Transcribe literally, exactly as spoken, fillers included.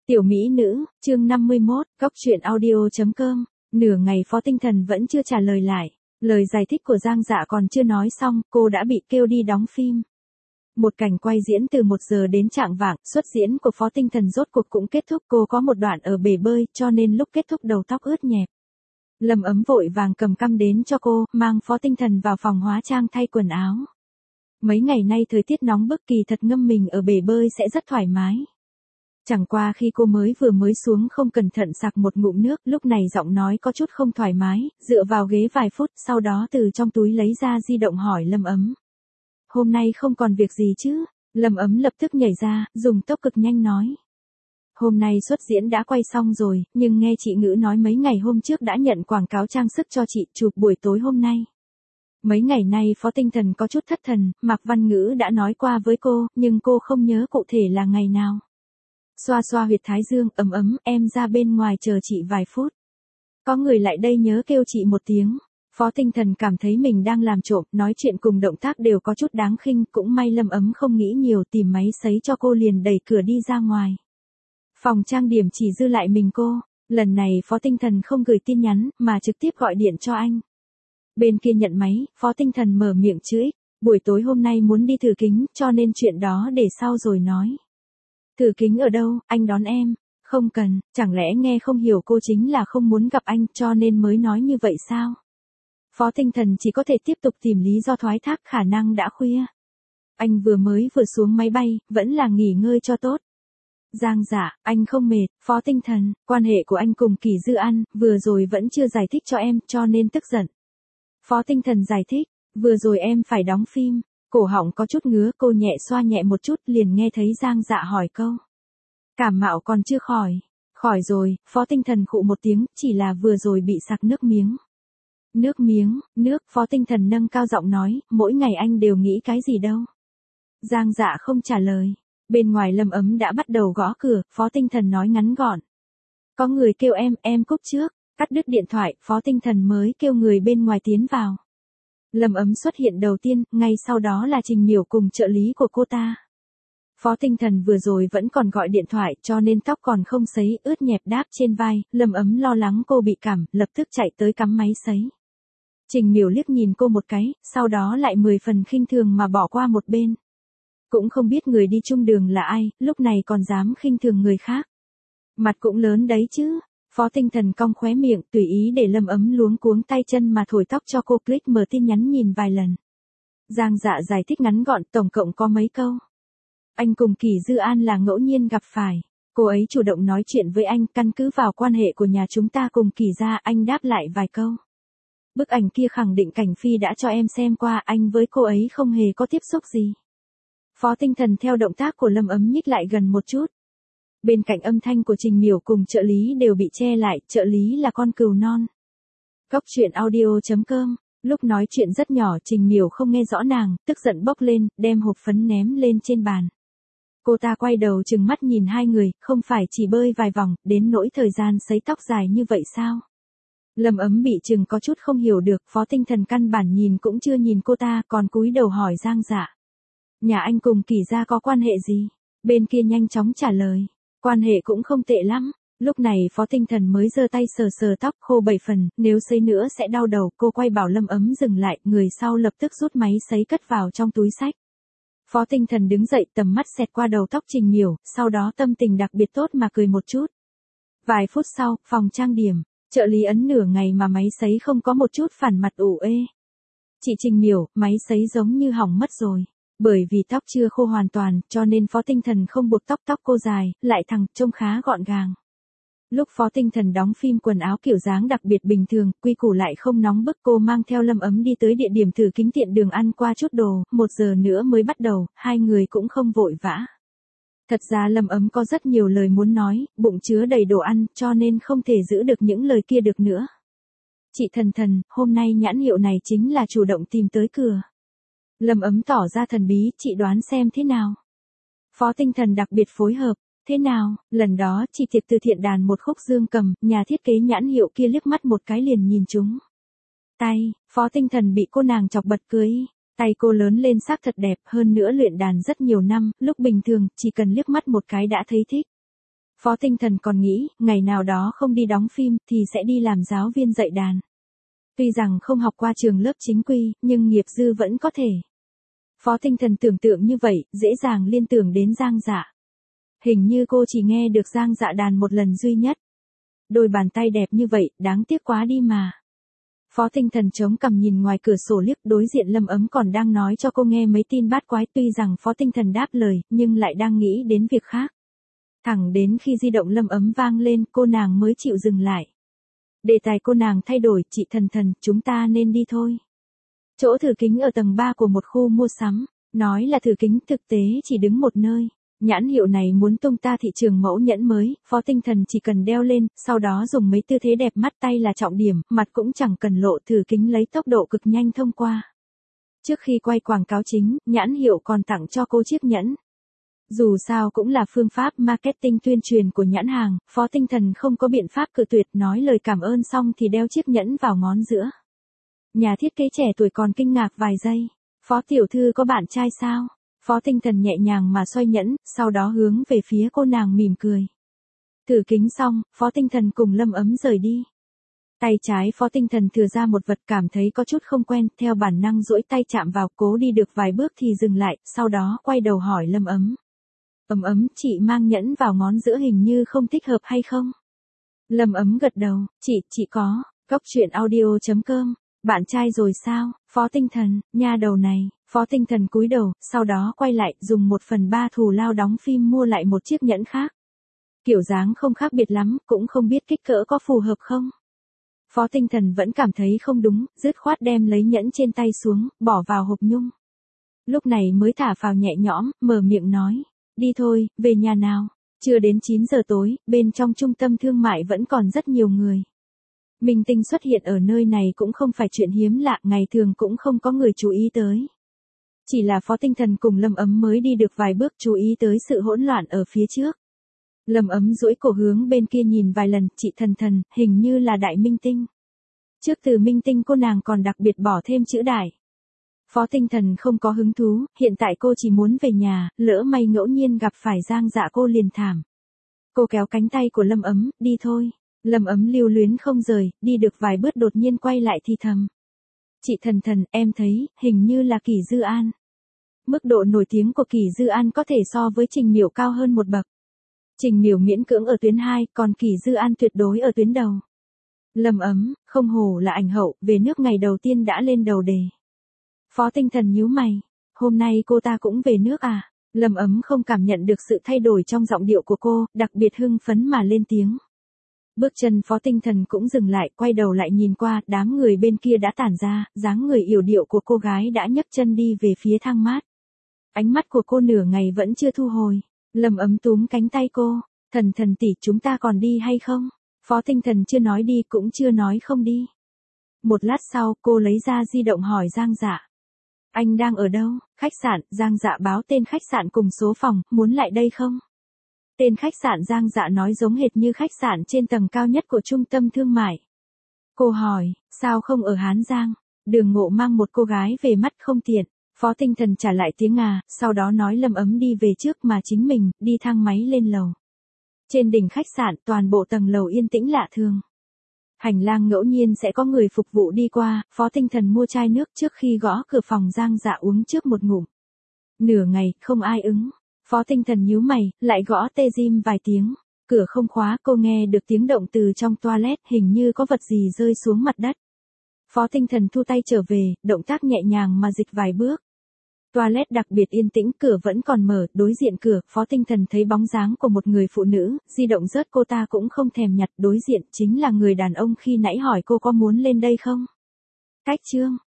Tiểu mỹ nữ, chương năm mươi mốt, góc truyện audio chấm com. Nửa ngày Phó Tinh Thần vẫn chưa trả lời lại. Lời giải thích của Giang Dạ còn chưa nói xong, cô đã bị kêu đi đóng phim. Một cảnh quay diễn từ một giờ đến chạng vạng, xuất diễn của Phó Tinh Thần rốt cuộc cũng kết thúc. Cô có một đoạn ở bể bơi, cho nên lúc kết thúc đầu tóc ướt nhẹp. Lâm Ấm vội vàng cầm căm đến cho cô, mang Phó Tinh Thần vào phòng hóa trang thay quần áo. Mấy ngày nay thời tiết nóng bức, kỳ thật ngâm mình ở bể bơi sẽ rất thoải mái. Chẳng qua khi cô mới vừa mới xuống không cẩn thận sặc một ngụm nước, lúc này giọng nói có chút không thoải mái, dựa vào ghế vài phút, sau đó từ trong túi lấy ra di động hỏi Lâm Ấm. Hôm nay không còn việc gì chứ? Lâm Ấm lập tức nhảy ra, dùng tốc cực nhanh nói. Hôm nay xuất diễn đã quay xong rồi, nhưng nghe chị Ngữ nói mấy ngày hôm trước đã nhận quảng cáo trang sức cho chị chụp buổi tối hôm nay. Mấy ngày nay Phó Tinh Thần có chút thất thần, Mạc Văn Ngữ đã nói qua với cô, nhưng cô không nhớ cụ thể là ngày nào. Xoa xoa huyệt thái dương, Ấm Ấm, em ra bên ngoài chờ chị vài phút. Có người lại đây nhớ kêu chị một tiếng. Phó Tinh Thần cảm thấy mình đang làm trộm, nói chuyện cùng động tác đều có chút đáng khinh, cũng may Lâm Ấm không nghĩ nhiều, tìm máy sấy cho cô liền đẩy cửa đi ra ngoài. Phòng trang điểm chỉ dư lại mình cô, lần này Phó Tinh Thần không gửi tin nhắn, mà trực tiếp gọi điện cho anh. Bên kia nhận máy, Phó Tinh Thần mở miệng chửi, buổi tối hôm nay muốn đi thử kính, cho nên chuyện đó để sau rồi nói. Thử kính ở đâu, anh đón em. Không cần, chẳng lẽ nghe không hiểu cô chính là không muốn gặp anh cho nên mới nói như vậy sao? Phó Tinh Thần chỉ có thể tiếp tục tìm lý do thoái thác, khả năng đã khuya. Anh vừa mới vừa xuống máy bay, vẫn là nghỉ ngơi cho tốt. Giang Dạ, anh không mệt. Phó Tinh Thần, quan hệ của anh cùng Kỳ Dư An, vừa rồi vẫn chưa giải thích cho em, cho nên tức giận. Phó Tinh Thần giải thích, vừa rồi em phải đóng phim. Cổ họng có chút ngứa, cô nhẹ xoa nhẹ một chút, liền nghe thấy Giang Dạ hỏi câu. Cảm mạo còn chưa khỏi. Khỏi rồi, Phó Tinh Thần khụ một tiếng, chỉ là vừa rồi bị sặc nước miếng. Nước miếng, nước, Phó Tinh Thần nâng cao giọng nói, mỗi ngày anh đều nghĩ cái gì đâu. Giang Dạ không trả lời. Bên ngoài Lâm Ấm đã bắt đầu gõ cửa, Phó Tinh Thần nói ngắn gọn. Có người kêu em, em cúp trước. Cắt đứt điện thoại, Phó Tinh Thần mới kêu người bên ngoài tiến vào. Lâm Ấm xuất hiện đầu tiên, ngay sau đó là Trình Miểu cùng trợ lý của cô ta. Phó Tinh Thần vừa rồi vẫn còn gọi điện thoại, cho nên tóc còn không sấy, ướt nhẹp đáp trên vai. Lâm Ấm lo lắng cô bị cảm, lập tức chạy tới cắm máy sấy. Trình Miểu liếc nhìn cô một cái, sau đó lại mười phần khinh thường mà bỏ qua một bên. Cũng không biết người đi chung đường là ai, lúc này còn dám khinh thường người khác. Mặt cũng lớn đấy chứ. Phó Tinh Thần cong khóe miệng, tùy ý để Lâm Ấm luống cuống tay chân mà thổi tóc cho cô, click mở tin nhắn nhìn vài lần. Giang Dạ giải thích ngắn gọn, tổng cộng có mấy câu. Anh cùng Kỳ Dư An là ngẫu nhiên gặp phải. Cô ấy chủ động nói chuyện với anh, căn cứ vào quan hệ của nhà chúng ta cùng Kỳ gia, anh đáp lại vài câu. Bức ảnh kia khẳng định Cảnh Phi đã cho em xem qua, anh với cô ấy không hề có tiếp xúc gì. Phó Tinh Thần theo động tác của Lâm Ấm nhích lại gần một chút. Bên cạnh âm thanh của Trình Miểu cùng trợ lý đều bị che lại, trợ lý là con cừu non. Góc truyện audio chấm com, lúc nói chuyện rất nhỏ, Trình Miểu không nghe rõ nàng, tức giận bốc lên, đem hộp phấn ném lên trên bàn. Cô ta quay đầu trừng mắt nhìn hai người, không phải chỉ bơi vài vòng, đến nỗi thời gian sấy tóc dài như vậy sao? Lâm Ấm bị trừng có chút không hiểu được, Phó Tinh Thần căn bản nhìn cũng chưa nhìn cô ta, còn cúi đầu hỏi Giang Dạ. Nhà anh cùng Kỳ gia có quan hệ gì? Bên kia nhanh chóng trả lời. Quan hệ cũng không tệ lắm. Lúc này Phó Tinh Thần mới giơ tay sờ sờ tóc khô bảy phần, nếu sấy nữa sẽ đau đầu. Cô quay bảo Lâm Ấm dừng lại, người sau lập tức rút máy sấy cất vào trong túi xách. Phó Tinh Thần đứng dậy, tầm mắt xẹt qua đầu tóc Trình Miểu, sau đó tâm tình đặc biệt tốt mà cười một chút. Vài phút sau, phòng trang điểm, trợ lý ấn nửa ngày mà máy sấy không có một chút phản mặt ủ ê. Chị Trình Miểu, máy sấy giống như hỏng mất rồi. Bởi vì tóc chưa khô hoàn toàn, cho nên Phó Tinh Thần không buộc tóc, tóc cô dài, lại thẳng, trông khá gọn gàng. Lúc Phó Tinh Thần đóng phim quần áo kiểu dáng đặc biệt bình thường, quy củ lại không nóng bức, cô mang theo Lâm Ấm đi tới địa điểm thử kính tiện đường ăn qua chút đồ, một giờ nữa mới bắt đầu, hai người cũng không vội vã. Thật ra Lâm Ấm có rất nhiều lời muốn nói, bụng chứa đầy đồ ăn, cho nên không thể giữ được những lời kia được nữa. Chị Thần Thần, hôm nay nhãn hiệu này chính là chủ động tìm tới cửa. Lâm Ấm tỏ ra thần bí, chị đoán xem thế nào. Phó Tinh Thần đặc biệt phối hợp, thế nào, lần đó chị tiệc từ thiện đàn một khúc dương cầm, nhà thiết kế nhãn hiệu kia liếc mắt một cái liền nhìn chúng. Tay, Phó Tinh Thần bị cô nàng chọc bật cười, tay cô lớn lên sắc thật đẹp, hơn nữa luyện đàn rất nhiều năm, lúc bình thường, chỉ cần liếc mắt một cái đã thấy thích. Phó Tinh Thần còn nghĩ, ngày nào đó không đi đóng phim thì sẽ đi làm giáo viên dạy đàn. Tuy rằng không học qua trường lớp chính quy, nhưng nghiệp dư vẫn có thể. Phó Tinh Thần tưởng tượng như vậy, dễ dàng liên tưởng đến Giang Dạ. Hình như cô chỉ nghe được Giang Dạ đàn một lần duy nhất. Đôi bàn tay đẹp như vậy, đáng tiếc quá đi mà. Phó Tinh Thần chống cằm nhìn ngoài cửa sổ liếc, đối diện Lâm Ấm còn đang nói cho cô nghe mấy tin bát quái, tuy rằng Phó Tinh Thần đáp lời, nhưng lại đang nghĩ đến việc khác. Thẳng đến khi di động Lâm Ấm vang lên, cô nàng mới chịu dừng lại. Đề tài cô nàng thay đổi, chị Thần Thần, chúng ta nên đi thôi. Chỗ thử kính ở tầng ba của một khu mua sắm, nói là thử kính thực tế chỉ đứng một nơi. Nhãn hiệu này muốn tung ta thị trường mẫu nhẫn mới, Phó Tinh Thần chỉ cần đeo lên, sau đó dùng mấy tư thế đẹp mắt tay là trọng điểm, mặt cũng chẳng cần lộ, thử kính lấy tốc độ cực nhanh thông qua. Trước khi quay quảng cáo chính, nhãn hiệu còn tặng cho cô chiếc nhẫn. Dù sao cũng là phương pháp marketing tuyên truyền của nhãn hàng, Phó Tinh Thần không có biện pháp cự tuyệt, nói lời cảm ơn xong thì đeo chiếc nhẫn vào ngón giữa. Nhà thiết kế trẻ tuổi còn kinh ngạc vài giây. Phó tiểu thư có bạn trai sao? Phó Tinh Thần nhẹ nhàng mà xoay nhẫn, sau đó hướng về phía cô nàng mỉm cười. Thử kính xong, Phó Tinh Thần cùng Lâm Ấm rời đi. Tay trái Phó Tinh Thần thừa ra một vật cảm thấy có chút không quen, theo bản năng duỗi tay chạm vào, cố đi được vài bước thì dừng lại, sau đó quay đầu hỏi Lâm Ấm. Ấm Ấm, chị mang nhẫn vào ngón giữa hình như không thích hợp hay không? Lâm Ấm gật đầu, chị, chị có, Cốc truyện audio chấm com. Bạn trai rồi sao? Phó Tinh Thần, nha đầu này. Phó Tinh Thần cúi đầu, sau đó quay lại, dùng một phần ba thù lao đóng phim mua lại một chiếc nhẫn khác. Kiểu dáng không khác biệt lắm, cũng không biết kích cỡ có phù hợp không. Phó Tinh Thần vẫn cảm thấy không đúng, dứt khoát đem lấy nhẫn trên tay xuống, bỏ vào hộp nhung. Lúc này mới thả phào nhẹ nhõm, mở miệng nói. Đi thôi, về nhà nào. Chưa đến chín giờ tối, bên trong trung tâm thương mại vẫn còn rất nhiều người. Minh tinh xuất hiện ở nơi này cũng không phải chuyện hiếm lạ, ngày thường cũng không có người chú ý tới. Chỉ là Phó Tinh Thần cùng Lâm Ấm mới đi được vài bước chú ý tới sự hỗn loạn ở phía trước. Lâm Ấm duỗi cổ hướng bên kia nhìn vài lần, chị Thần Thần, hình như là đại minh tinh. Trước từ minh tinh cô nàng còn đặc biệt bỏ thêm chữ đại. Phó Tinh Thần không có hứng thú, hiện tại cô chỉ muốn về nhà, lỡ may ngẫu nhiên gặp phải Giang Dạ cô liền thảm. Cô kéo cánh tay của Lâm Ấm, đi thôi. Lâm Ấm lưu luyến không rời, đi được vài bước đột nhiên quay lại thì thầm. Chị Thần Thần, em thấy, hình như là Kỷ Dư An. Mức độ nổi tiếng của Kỷ Dư An có thể so với Trình Miểu cao hơn một bậc. Trình Miểu miễn cưỡng ở tuyến hai, còn Kỷ Dư An tuyệt đối ở tuyến đầu. Lâm Ấm, không hổ là ảnh hậu, về nước ngày đầu tiên đã lên đầu đề. Phó Tinh Thần nhíu mày, hôm nay cô ta cũng về nước à? Lâm Ấm không cảm nhận được sự thay đổi trong giọng điệu của cô, đặc biệt hưng phấn mà lên tiếng. Bước chân Phó Tinh Thần cũng dừng lại, quay đầu lại nhìn qua, đám người bên kia đã tản ra, dáng người yểu điệu của cô gái đã nhấc chân đi về phía thang mát. Ánh mắt của cô nửa ngày vẫn chưa thu hồi. Lâm Ấm túm cánh tay cô, Thần Thần tỷ, chúng ta còn đi hay không? Phó Tinh Thần chưa nói đi cũng chưa nói không đi. Một lát sau, cô lấy ra di động hỏi Giang Dạ. Anh đang ở đâu? Khách sạn. Giang Dạ báo tên khách sạn cùng số phòng, muốn lại đây không? Tên khách sạn Giang Dạ nói giống hệt như khách sạn trên tầng cao nhất của trung tâm thương mại. Cô hỏi, sao không ở Hán Giang? Đường Ngộ mang một cô gái về mắt không tiện. Phó Tinh Thần trả lại tiếng à, sau đó nói Lâm Ấm đi về trước mà chính mình, đi thang máy lên lầu. Trên đỉnh khách sạn, toàn bộ tầng lầu yên tĩnh lạ thường. Hành lang ngẫu nhiên sẽ có người phục vụ đi qua, Phó Tinh Thần mua chai nước trước khi gõ cửa phòng Giang Dạ uống trước một ngụm. Nửa ngày, không ai ứng. Phó Tinh Thần nhíu mày, lại gõ tê dim vài tiếng. Cửa không khóa, cô nghe được tiếng động từ trong toilet, hình như có vật gì rơi xuống mặt đất. Phó Tinh Thần thu tay trở về, động tác nhẹ nhàng mà dịch vài bước. Toilet đặc biệt yên tĩnh, cửa vẫn còn mở, đối diện cửa, Phó Tinh Thần thấy bóng dáng của một người phụ nữ, di động rớt cô ta cũng không thèm nhặt, đối diện chính là người đàn ông khi nãy hỏi cô có muốn lên đây không. Cách chương